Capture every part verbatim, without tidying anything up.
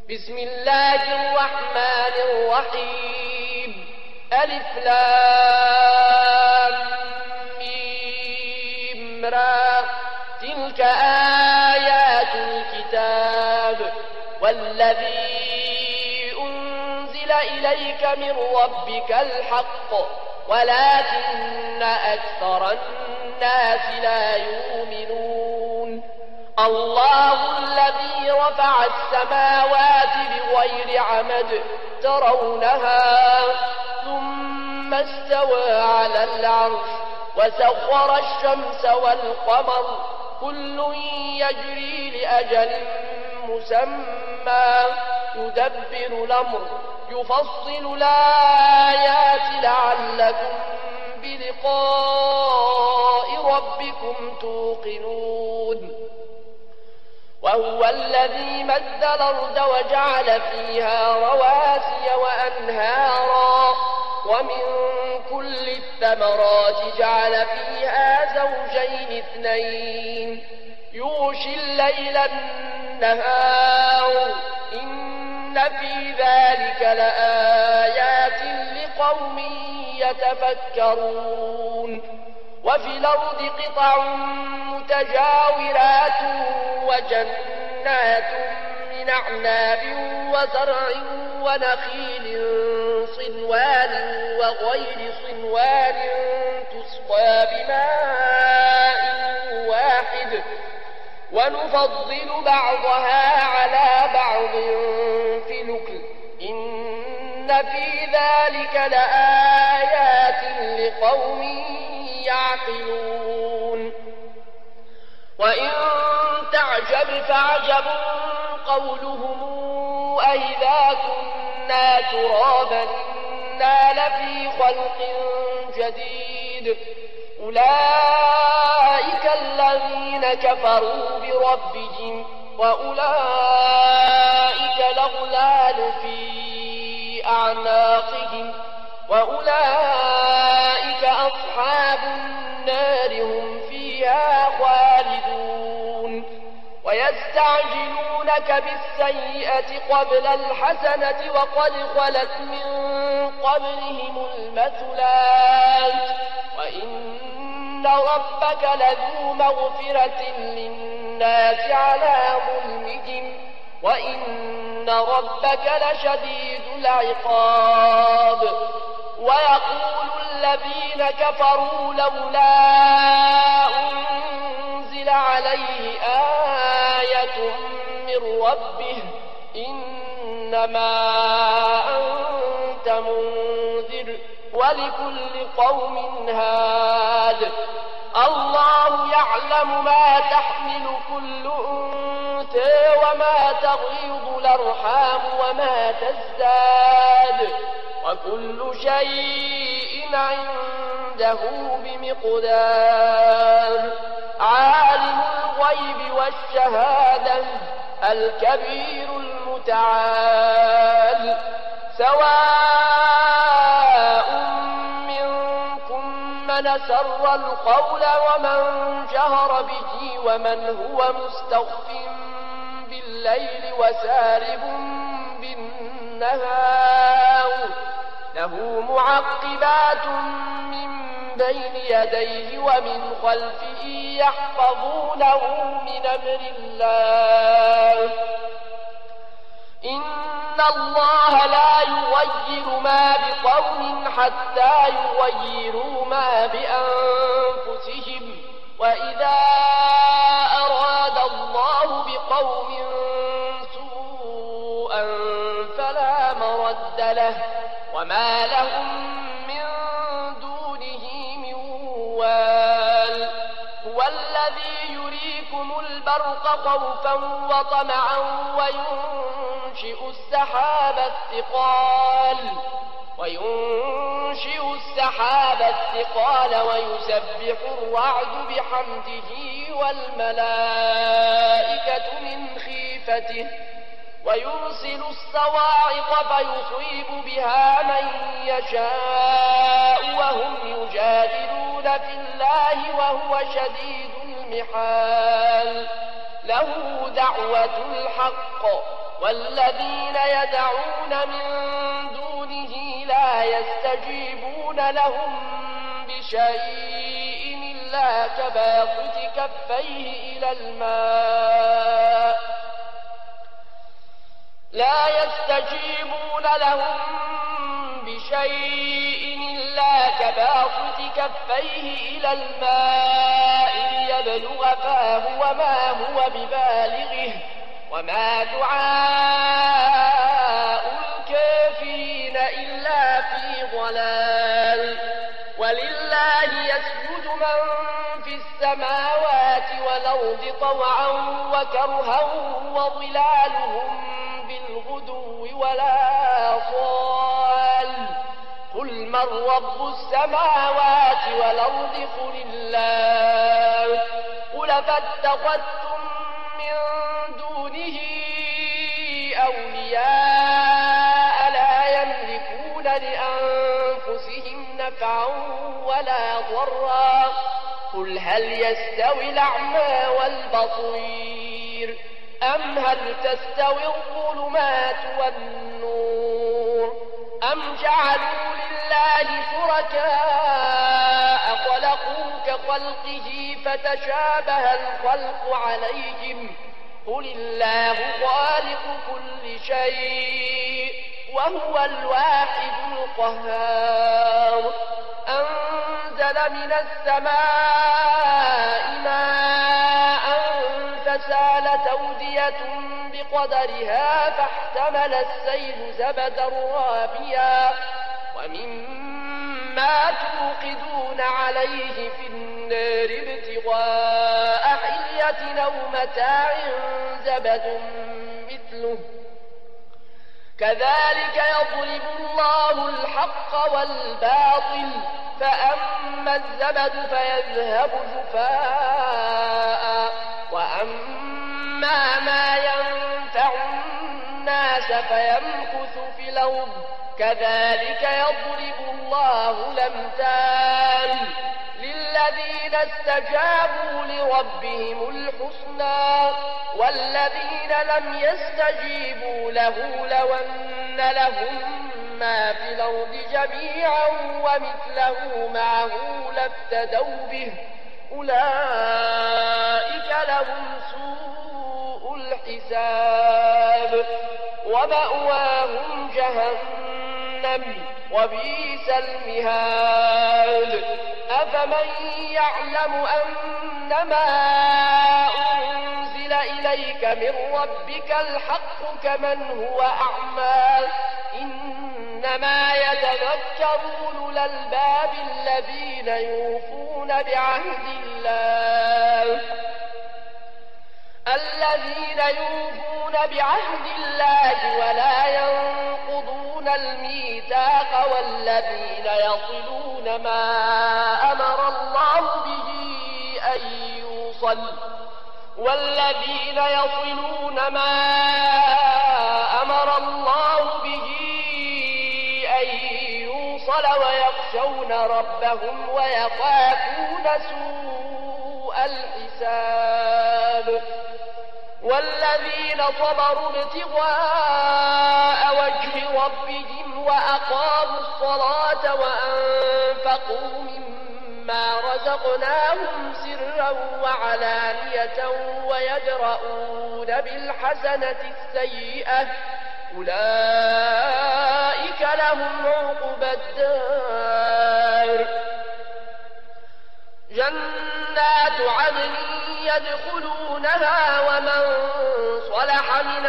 بسم الله الرحمن الرحيم ألف لام ميم را تلك آيات الكتاب والذي أنزل إليك من ربك الحق ولكن أكثر الناس لا يؤمنون الله الذي رفع السماوات بغير عمد ترونها ثم استوى على العرش وسخر الشمس والقمر كل يجري لأجل مسمى يدبر الأمر يفصل الآيات لعلكم بلقاء ربكم توقنون وهو الذي مد الأرض وجعل فيها رواسي وأنهارا ومن كل الثمرات جعل فيها زوجين اثنين يغشي الليل النهار إن في ذلك لآيات لقوم يتفكرون وفي الأرض قطع متجاورات وجنات من أعناب وزرع ونخيل صنوان وغير صنوان تسقى بماء واحد ونفضل بعضها على بعض في الأكل إن في ذلك لآيات لقوم يعقلون وإن تعجب فعجب قولهم أئذا كنا ترابا إنا لفي خلق جديد أولئك الذين كفروا بربهم وأولئك الأغلال في أعناقهم وأولئك أصحاب النار هم فيها خالدون ويستعجلونك بالسيئة قبل الحسنة وقد خلت من قبلهم المثلات وإن ربك لذو مغفرة للناس على ظلمهم وإن ربك لشديد العقاب ويقول الذين كفروا لولا أنزل عليه آية من ربه إنما أنت منذر ولكل قوم هاد الله يعلم ما تحمل كل أنثى وما تغيض الأرحام وما تزداد وكل شيء عنده بمقدار عالم الغيب والشهادة الكبير المتعال سواء منكم من سر القول ومن جهر به ومن هو مستخف بالليل وسارب بالنهار له معقبات من بين يديه ومن خلفه يحفظونه من أمر الله إن الله لا يغير ما بقوم حتى يغيروا ما بأنفسهم وإذا أراد الله بقوم سوءا فلا مرد له وما لهم من دونه من وال هو الذي يريكم البرق خوفا وطمعا وينشئ السحاب الثقال وينشئ السحاب الثقال ويسبح الرعد بحمده والملائكة من خيفته ويرسل الصواعق فيصيب بها من يشاء وهم يجادلون في الله وهو شديد المحال له دعوة الحق والذين يدعون من دونه لا يستجيبون لهم بشيء إلا كباسط كفيه إلى الماء لا يستجيبون لهم بشيء إلا كباسط كفيه إلى الماء ليبلغ فاه وما هو ببالغه وما دعاء الكافرين إلا في ضلال ولله يسجد من في السماوات والأرض طوعا وكرها وظلالهم بالغدو ولا صال قل من رب السماوات والأرض قل الله قل فاتخذتم من دونه أولياء لا يملكون لأنفسهم نفعا ولا ضرا قل هل يستوي الأعمى والبصير أم هل تستوي الظلمات والنور أم جعلوا لله شركاء خلقوا كخلقه فتشابه الخلق عليهم قل الله خالق كل شيء وهو الواحد القهار أنزل من السماء ماء فسال تودية بقدرها فاحتمل السيل زبدا رابيا ومما توقدون عليه في النار ابتغاء حلية أو متاع زبد مثله كذلك يضرب الله الحق والباطل فأما الزبد فيذهب جفاء وأما ما ينفع الناس فيمكث في الأرض كذلك يضرب الله الأمثال للذين استجابوا لربهم الحسنى والذين لم يستجيبوا له لو أن لهم ما في الأرض جميعا ومثله معه لافتدوا به أولئك لهم سوء الحساب ومأواهم جهنم وبئس المهاد أفمن يعلم أنما أنزل إليك من ربك الحق كمن هو أعمى إنما يتذكر أولو الألباب الذين يوفون بعهد الله الذين يوفون بعهد الله ولا ينقضون الميثاق والذين يصلون ما أمر الله به أن يوصل والذين يصلون ما أمر الله به أن يوصل ويخشون ربهم ويخافون سوء الحساب والذين صبروا ابتغاء وجه ربهم وأقاموا الصلاة وأنفقوا مما رزقناهم سرا وعلانية ويدرؤون بالحسنة السيئة أولئك لهم عقبى الدار جنات عدن يدخلونها ومن صلح من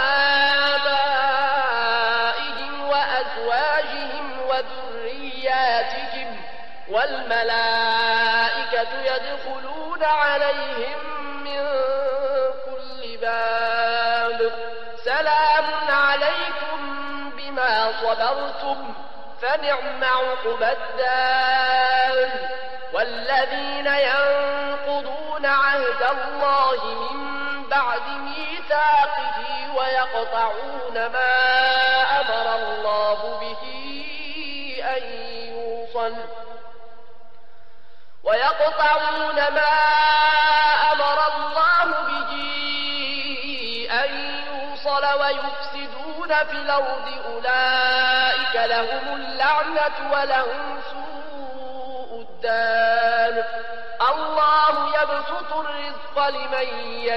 آبائهم وأزواجهم وذرياتهم والملائكة يدخلون عليهم من كل باب سلام عليكم بما صبرتم فنعم عقبى الدار والذين ينقضون عهد الله من بعد ميثاقه ويقطعون ما أمر الله به أن يوصل ويقطعون ما أمر الله به أن يوصل ويوصل يفسدون في الأرض أولئك لهم اللعنة ولهم سوء الدار الله يبسط الرزق لمن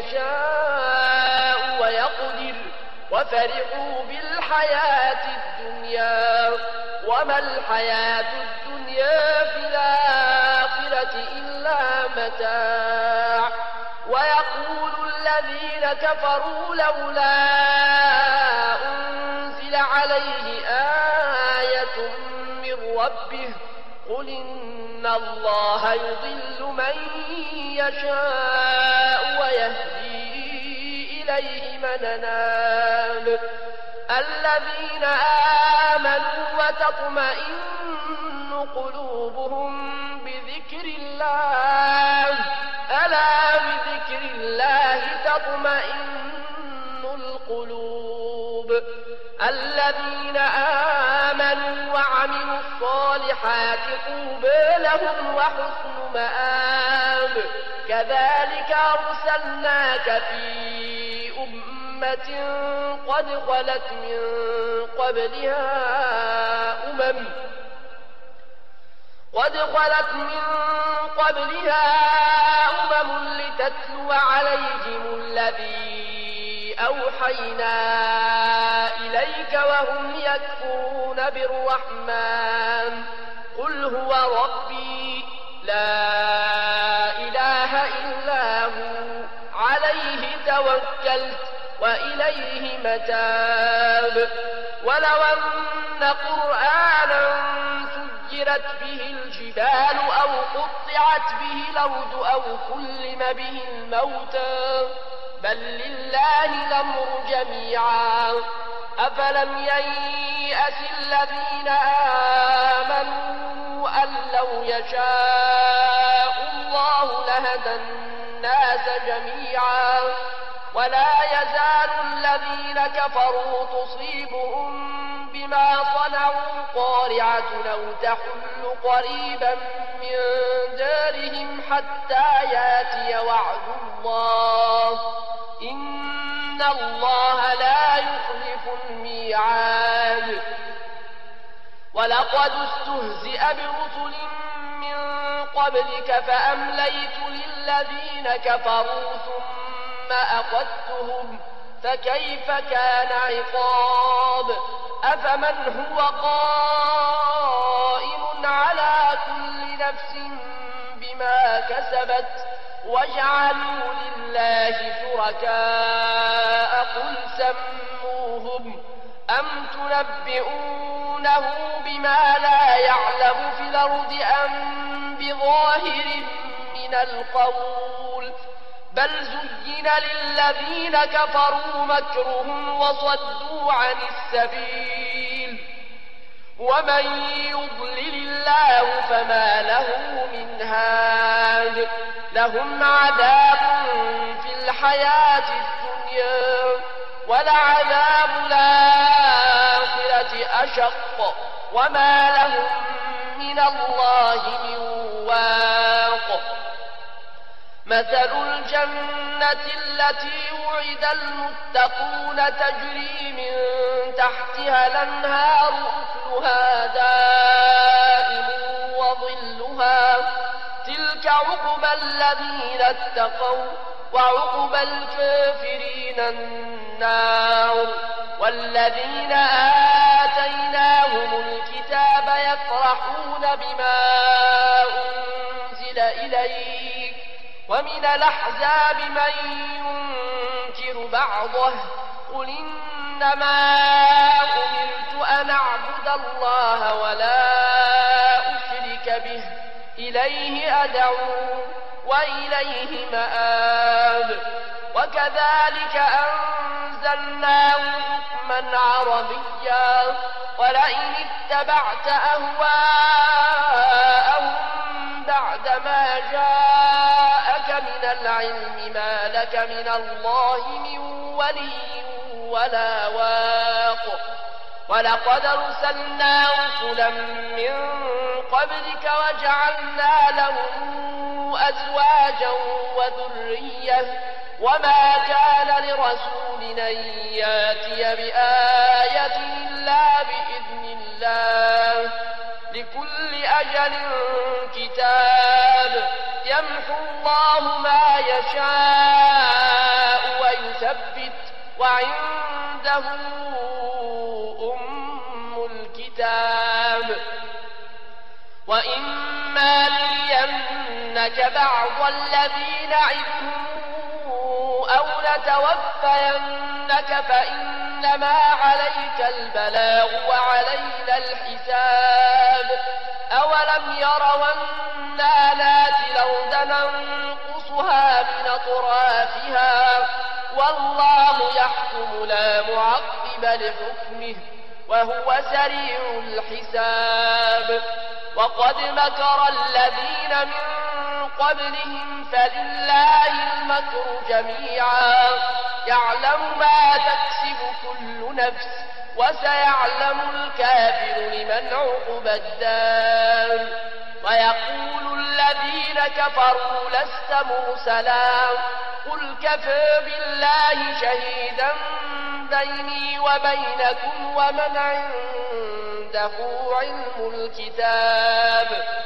يشاء ويقدر وفرحوا بالحياة الدنيا وما الحياة الدنيا في الآخرة إلا متاع ويقول الذين كفروا لولا أنزل عليه آية من ربه قل إن الله يضل من يشاء ويهدي إليه من أناب الذين آمنوا وتطمئن قلوبهم بذكر الله ألا بذكر الله تطمئن القلوب الذين آمنوا وعملوا الصالحات طوبى لهم وحسن مآب كذلك أرسلناك في أمة قد خلت من قبلها أمم قد خلت من قبلها أمم لتتلو عليهم الذي أوحينا إليك وهم يكفرون بالرحمن قل هو ربي لا إله إلا هو عليه توكلت وإليه متاب ولو أن قرآنا سيرت به الجبال أو قطعت به الأرض أو كلم به الموتى بل لله الأمر جميعا أفلم ييأس الذين آمنوا أن لو يشاء الله لهدى الناس جميعا ولا يزال الذين كفروا تصيبهم بما صنعوا قارعة أو تحل قريبا من دارهم حتى ياتي وعد الله إن الله لا يخلف الميعاد ولقد استهزئ برسل من قبلك فأمليت للذين كفروا ثم أخذتهم فكيف كان عقاب أفمن هو قائم على كل نفس بما كسبت وجعلوا لله شركاء قل سموهم أم تنبئونه بما لا يعلم في الأرض أم بظاهر من القول بل زين للذين كفروا مكرهم وصدوا عن السبيل ومن يضلل الله فما له من هاد لهم عذاب في الحياة الدنيا ولعذاب الآخرة أشق وما لهم من الله من واق مثل الجنة التي وعد المتقون تجري من تحتها الأنهار أكلها دائم وظلها تلك عقبى الذين اتقوا وعقبى الكافرين النار والذين آتيناهم الكتاب يفرحون بما أنزل إليك ومن الأحزاب من ينكر بعضه قل إنما أمرت أن أعبد الله ولا أشرك به إليه أدعو وإليه مآب وكذلك أنزلناه حكما عربيا ولئن اتبعت أهواءهم بعدما جاءك من العلم ما لك من الله من ولي ولا واق ولقد أرسلنا رسلا من قبلك وجعلنا لهم أزواجا وذرية وما كان لرسول أن ياتي بآية إلا بإذن الله لكل أجل كتاب يمحو الله ما يشاء ويثبت وعنده أم الكتاب وإما نرينك بعض الذي نعدهم أو نتوفينك فإنما عليك البلاغ وعلينا الحساب أولم يروا أنا ناتي الأرض ننقصها من أطرافها والله يحكم لا معقب لحكمه وهو سريع الحساب وقد مكر الذين من قبلهم فلله المكر جميعا يعلم ما تكسب كل نفس وسيعلم الكافر لمن عقب الدار ويقول الذين كفروا لست مرسلا قل كفى بالله شهيدا بيني وبينكم ومن عنده علم الكتاب